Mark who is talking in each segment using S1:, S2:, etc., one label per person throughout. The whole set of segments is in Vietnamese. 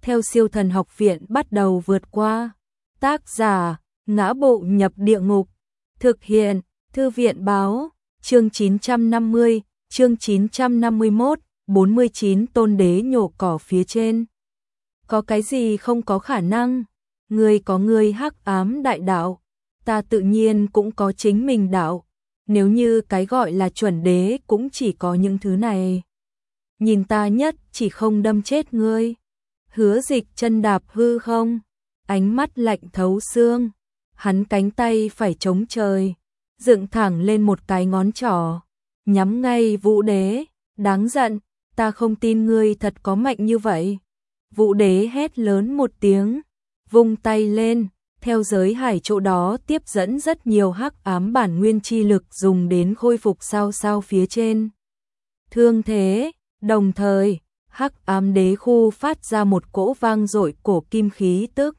S1: theo Siêu Thần Học Viện bắt đầu vượt qua. Tác giả: Ngã Bộ Nhập Địa Ngục. Thực hiện: Thư viện báo. Chương 950, chương 951, 49 Tôn Đế nhổ cỏ phía trên. Có cái gì không có khả năng? Ngươi có ngươi hắc ám đại đạo, ta tự nhiên cũng có chính mình đạo. Nếu như cái gọi là chuẩn đế cũng chỉ có những thứ này. Nhìn ta nhất chỉ không đâm chết ngươi. Hứa Dịch chân đạp hư không, ánh mắt lạnh thấu xương. Hắn cánh tay phải chống trời, dựng thẳng lên một cái ngón trỏ, nhắm ngay Vũ Đế. Đáng giận, ta không tin ngươi thật có mạnh như vậy. Vũ Đế hét lớn một tiếng, vung tay lên, theo giới hải chỗ đó tiếp dẫn rất nhiều hắc ám bản nguyên chi lực dùng đến khôi phục sao sao phía trên thương thế. Đồng thời, hắc ám đế khu phát ra một cỗ vang dội cổ kim khí tức.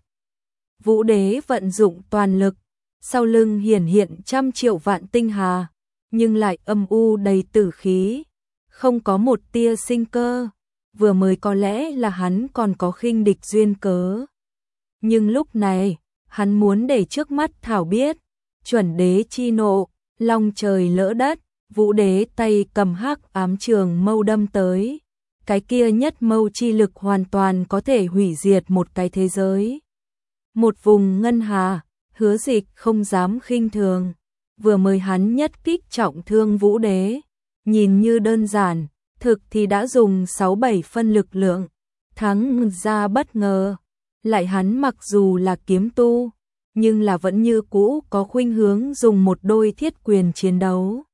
S1: Vũ Đế vận dụng toàn lực, sau lưng hiển hiện trăm triệu vạn tinh hà, nhưng lại âm u đầy tử khí, không có một tia sinh cơ. Vừa mới có lẽ là hắn còn có khinh địch duyên cớ, nhưng lúc này, hắn muốn để trước mắt Thảo biết, chuẩn đế chi nộ, long trời lỡ đất. Vũ Đế tay cầm hắc ám trường mâu đâm tới, cái kia nhất mâu chi lực hoàn toàn có thể hủy diệt một cái thế giới, một vùng ngân hà. Hứa Dịch không dám khinh thường, vừa mới hắn nhất kích trọng thương Vũ Đế, nhìn như đơn giản, thực thì đã dùng 6-7 phân lực lượng, thắng ra bất ngờ. Lại hắn mặc dù là kiếm tu, nhưng là vẫn như cũ có khuynh hướng dùng một đôi thiết quyền chiến đấu.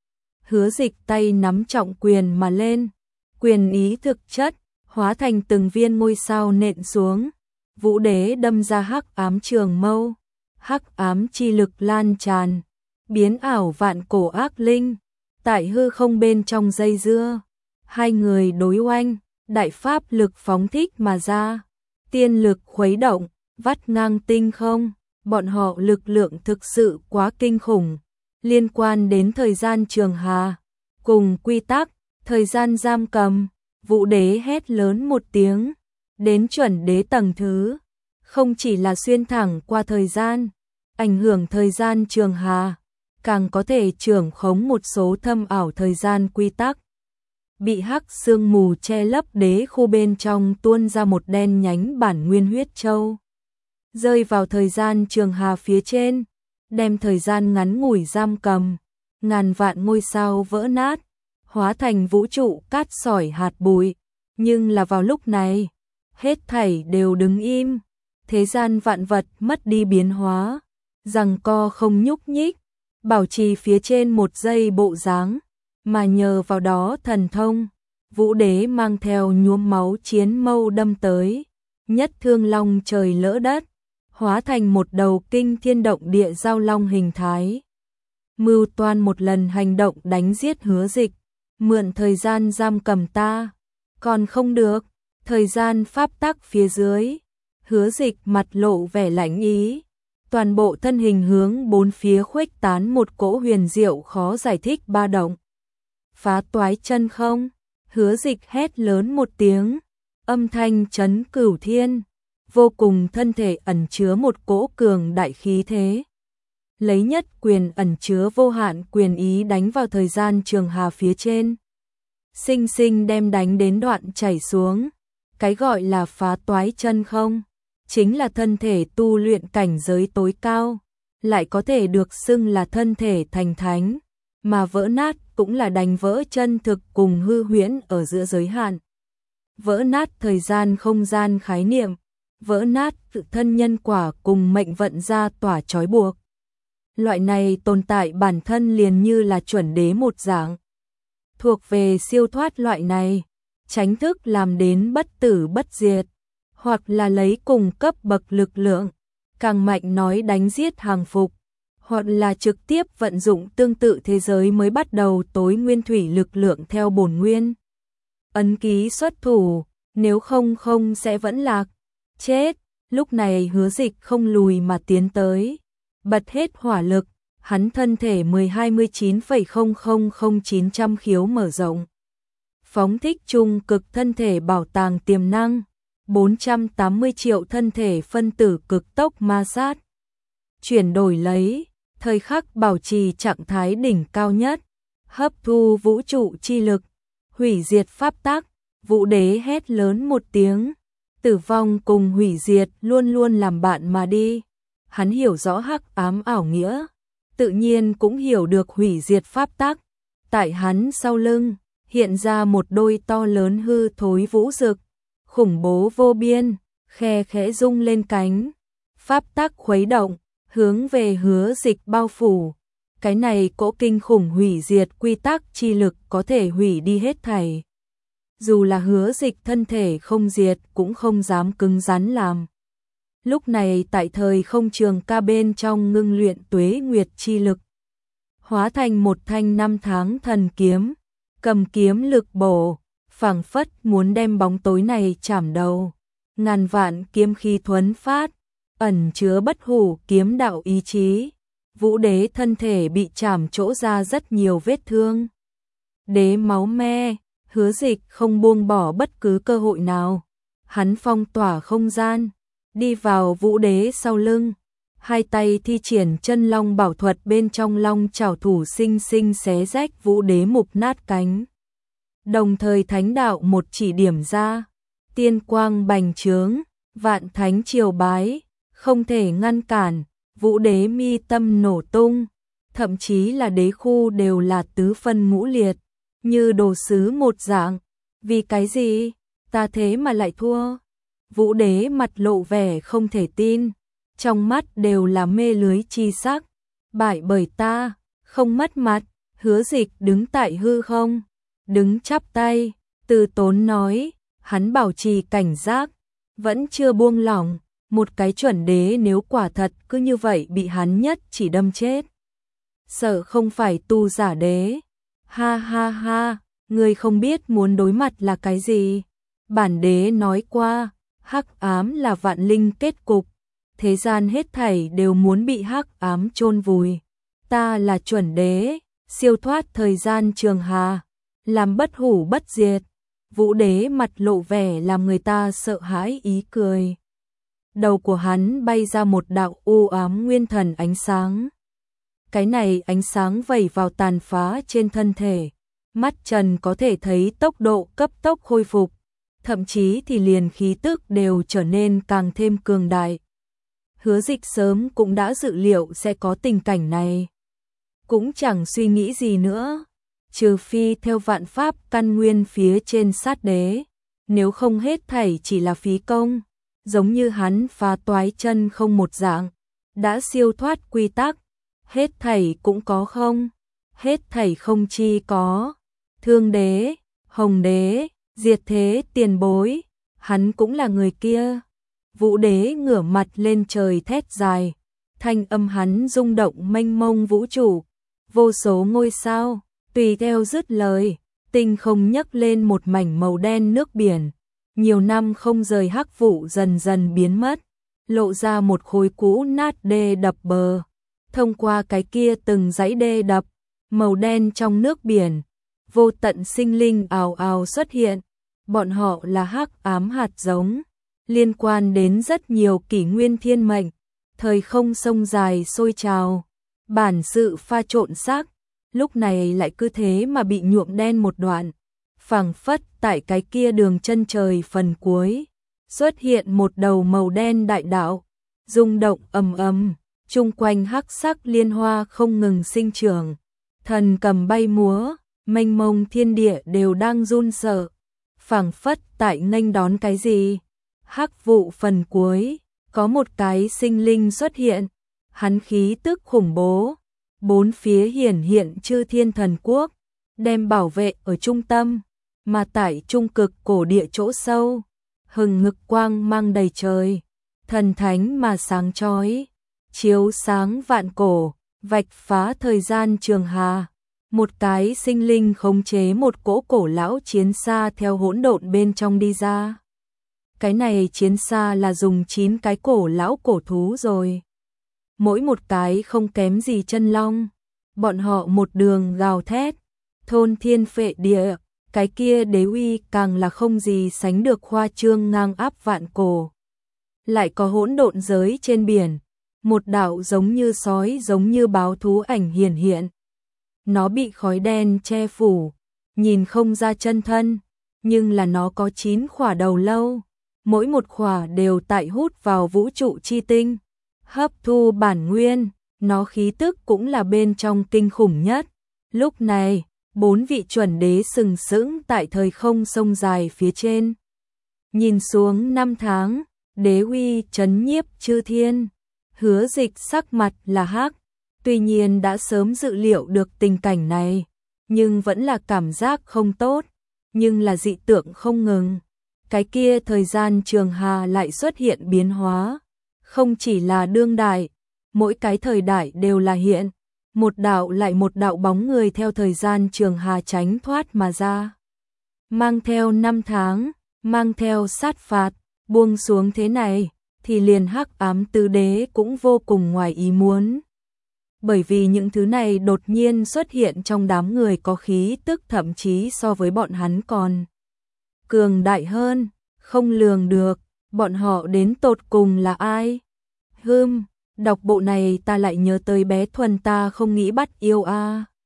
S1: Hứa Dịch tay nắm trọng quyền mà lên, quyền ý thực chất, hóa thành từng viên ngôi sao nện xuống. Vũ Đế đâm ra hắc ám trường mâu, hắc ám chi lực lan tràn, biến ảo vạn cổ ác linh, tại hư không bên trong dây dưa. Hai người đối oanh, đại pháp lực phóng thích mà ra, tiên lực khuấy động, vắt ngang tinh không. Bọn họ lực lượng thực sự quá kinh khủng, liên quan đến thời gian trường hà, cùng quy tắc, thời gian giam cầm. Vũ Đế hét lớn một tiếng, đến chuẩn đế tầng thứ, không chỉ là xuyên thẳng qua thời gian, ảnh hưởng thời gian trường hà, càng có thể trưởng khống một số thâm ảo thời gian quy tắc. Bị hắc sương mù che lấp đế khu bên trong tuôn ra một đen nhánh bản nguyên huyết châu, rơi vào thời gian trường hà phía trên, đem thời gian ngắn ngủi giam cầm. Ngàn vạn ngôi sao vỡ nát, hóa thành vũ trụ cát sỏi hạt bụi. Nhưng là vào lúc này, hết thảy đều đứng im, thế gian vạn vật mất đi biến hóa, giằng co không nhúc nhích, bảo trì phía trên một giây bộ dáng, mà nhờ vào đó thần thông, Vũ Đế mang theo nhuốm máu chiến mâu đâm tới, nhất thương long trời lỡ đất, hóa thành một đầu kinh thiên động địa giao long hình thái. Mưu toan một lần hành động đánh giết Hứa Dịch, mượn thời gian giam cầm ta, còn không được. Thời gian pháp tắc phía dưới, Hứa Dịch mặt lộ vẻ lạnh ý, toàn bộ thân hình hướng bốn phía khuếch tán một cỗ huyền diệu khó giải thích ba động. Phá toái chân không, Hứa Dịch hét lớn một tiếng, âm thanh chấn cửu thiên, vô cùng thân thể ẩn chứa một cỗ cường đại khí thế. Lấy nhất quyền ẩn chứa vô hạn quyền ý đánh vào thời gian trường hà phía trên, sinh sinh đem đánh đến đoạn chảy xuống. Cái gọi là phá toái chân không, chính là thân thể tu luyện cảnh giới tối cao, lại có thể được xưng là thân thể thành thánh, mà vỡ nát cũng là đánh vỡ chân thực cùng hư huyễn ở giữa giới hạn. Vỡ nát thời gian không gian khái niệm, vỡ nát tự thân nhân quả cùng mệnh vận ra tỏa trói buộc. Loại này tồn tại bản thân liền như là chuẩn đế một dạng. Thuộc về siêu thoát loại này, tránh thức làm đến bất tử bất diệt, hoặc là lấy cùng cấp bậc lực lượng, càng mạnh nói đánh giết hàng phục, hoặc là trực tiếp vận dụng tương tự thế giới mới bắt đầu tối nguyên thủy lực lượng theo bổn nguyên. Ấn ký xuất thủ, nếu không không sẽ vẫn lạc, chết. Lúc này Hứa Dịch không lùi mà tiến tới, bật hết hỏa lực, hắn thân thể 10-29,000900 khiếu mở rộng. Phóng thích trung cực thân thể bảo tàng tiềm năng, 480 triệu thân thể phân tử cực tốc ma sát. Chuyển đổi lấy, thời khắc bảo trì trạng thái đỉnh cao nhất, hấp thu vũ trụ chi lực, hủy diệt pháp tắc. Vũ đế hét lớn một tiếng, tử vong cùng hủy diệt luôn luôn làm bạn mà đi. Hắn hiểu rõ hắc ám ảo nghĩa, tự nhiên cũng hiểu được hủy diệt pháp tắc. Tại hắn sau lưng, hiện ra một đôi to lớn hư thối vũ dực, khủng bố vô biên, khe khẽ rung lên cánh. Pháp tắc khuấy động, hướng về Hứa Dịch bao phủ. Cái này cỗ kinh khủng hủy diệt quy tắc chi lực có thể hủy đi hết thảy. Dù là Hứa Dịch thân thể không diệt cũng không dám cứng rắn làm. Lúc này tại thời không trường ca bên trong ngưng luyện tuế nguyệt chi lực, hóa thành một thanh 5 tháng thần kiếm, cầm kiếm lực bổ, phảng phất muốn đem bóng tối này chảm đầu. Ngàn vạn kiếm khí thuấn phát, ẩn chứa bất hủ kiếm đạo ý chí. Vũ đế thân thể bị chảm chỗ ra rất nhiều vết thương. Đế máu me, Hứa Dịch không buông bỏ bất cứ cơ hội nào. Hắn phong tỏa không gian, đi vào vũ đế sau lưng. Hai tay thi triển chân long bảo thuật, bên trong long chảo thủ sinh sinh xé rách vũ đế mục nát cánh. Đồng thời thánh đạo một chỉ điểm ra, tiên quang bành trướng, vạn thánh triều bái, không thể ngăn cản. Vũ đế mi tâm nổ tung, thậm chí là đế khu đều là tứ phân ngũ liệt, như đồ sứ một dạng. Vì cái gì? Ta thế mà lại thua? Vũ đế mặt lộ vẻ không thể tin, trong mắt đều là mê lưới chi sắc. Bại bởi ta, không mất mặt. Hứa Dịch đứng tại hư không, đứng chắp tay, từ tốn nói, hắn bảo trì cảnh giác, vẫn chưa buông lỏng. Một cái chuẩn đế nếu quả thật cứ như vậy bị hắn nhất chỉ đâm chết, sợ không phải tu giả đế. Ha ha ha, ngươi không biết muốn đối mặt là cái gì. Bản đế nói qua, hắc ám là vạn linh kết cục, thế gian hết thảy đều muốn bị hắc ám chôn vùi. Ta là chuẩn đế, siêu thoát thời gian trường hà, làm bất hủ bất diệt. Vũ đế mặt lộ vẻ làm người ta sợ hãi ý cười. Đầu của hắn bay ra một đạo u ám nguyên thần ánh sáng. Cái này ánh sáng vẩy vào tàn phá trên thân thể, mắt trần có thể thấy tốc độ cấp tốc khôi phục, thậm chí thì liền khí tức đều trở nên càng thêm cường đại. Hứa Dịch sớm cũng đã dự liệu sẽ có tình cảnh này, cũng chẳng suy nghĩ gì nữa, trừ phi theo vạn pháp căn nguyên phía trên sát đế, nếu không hết thảy chỉ là phí công. Giống như hắn phá toái chân không một dạng, đã siêu thoát quy tắc, hết thảy cũng có không, hết thảy không chi có. Thương đế, hồng đế, diệt thế tiền bối, hắn cũng là người kia. Vũ đế ngửa mặt lên trời thét dài, thanh âm hắn rung động mênh mông vũ trụ, vô số ngôi sao, tùy theo dứt lời, tinh không nhấc lên một mảnh màu đen nước biển. Nhiều năm không rời hắc vụ dần dần biến mất, lộ ra một khối cũ nát đê đập bờ. Thông qua cái kia từng dãy đê đập, màu đen trong nước biển, vô tận sinh linh ào ào xuất hiện. Bọn họ là hắc ám hạt giống, liên quan đến rất nhiều kỷ nguyên thiên mệnh. Thời không sông dài sôi trào, bản sự pha trộn sắc, lúc này lại cứ thế mà bị nhuộm đen một đoạn. Phảng phất tại cái kia đường chân trời phần cuối, xuất hiện một đầu màu đen đại đạo, rung động ầm ầm, chung quanh hắc sắc liên hoa không ngừng sinh trưởng, thần cầm bay múa, mênh mông thiên địa đều đang run sợ. Phảng phất tại nghênh đón cái gì? Hắc vụ phần cuối, có một cái sinh linh xuất hiện, hắn khí tức khủng bố, bốn phía hiển hiện chư thiên thần quốc, đem bảo vệ ở trung tâm. Mà tại trung cực cổ địa chỗ sâu, hừng ngực quang mang đầy trời, thần thánh mà sáng chói, chiếu sáng vạn cổ, vạch phá thời gian trường hà. Một cái sinh linh khống chế một cỗ cổ lão chiến xa theo hỗn độn bên trong đi ra. Cái này chiến xa là dùng 9 cái cổ lão cổ thú rồi. Mỗi một cái không kém gì chân long. Bọn họ một đường gào thét, thôn thiên phệ địa, cái kia đế uy càng là không gì sánh được khoa trương ngang áp vạn cổ. Lại có hỗn độn giới trên biển, một đạo giống như sói giống như báo thú ảnh hiển hiện. Nó bị khói đen che phủ, nhìn không ra chân thân, nhưng là nó có 9 khỏa đầu lâu, mỗi một khỏa đều tại hút vào vũ trụ chi tinh, hấp thu bản nguyên, nó khí tức cũng là bên trong kinh khủng nhất. Lúc này, 4 vị chuẩn đế sừng sững tại thời không sông dài phía trên. Nhìn xuống 5 tháng, đế uy chấn nhiếp chư thiên, Hứa Dịch sắc mặt là hắc, tuy nhiên đã sớm dự liệu được tình cảnh này, nhưng vẫn là cảm giác không tốt, nhưng là dị tượng không ngừng. Cái kia thời gian trường hà lại xuất hiện biến hóa, không chỉ là đương đại, mỗi cái thời đại đều là hiện, một đạo lại một đạo bóng người theo thời gian trường hà tránh thoát mà ra. Mang theo 5 tháng, mang theo sát phạt, buông xuống thế này, thì liền hắc ám tứ đế cũng vô cùng ngoài ý muốn. Bởi vì những thứ này đột nhiên xuất hiện trong đám người có khí tức thậm chí so với bọn hắn còn cường đại hơn, không lường được, bọn họ đến tột cùng là ai? Đọc bộ này ta lại nhớ tới bé Thuần ta không nghĩ bắt yêu a.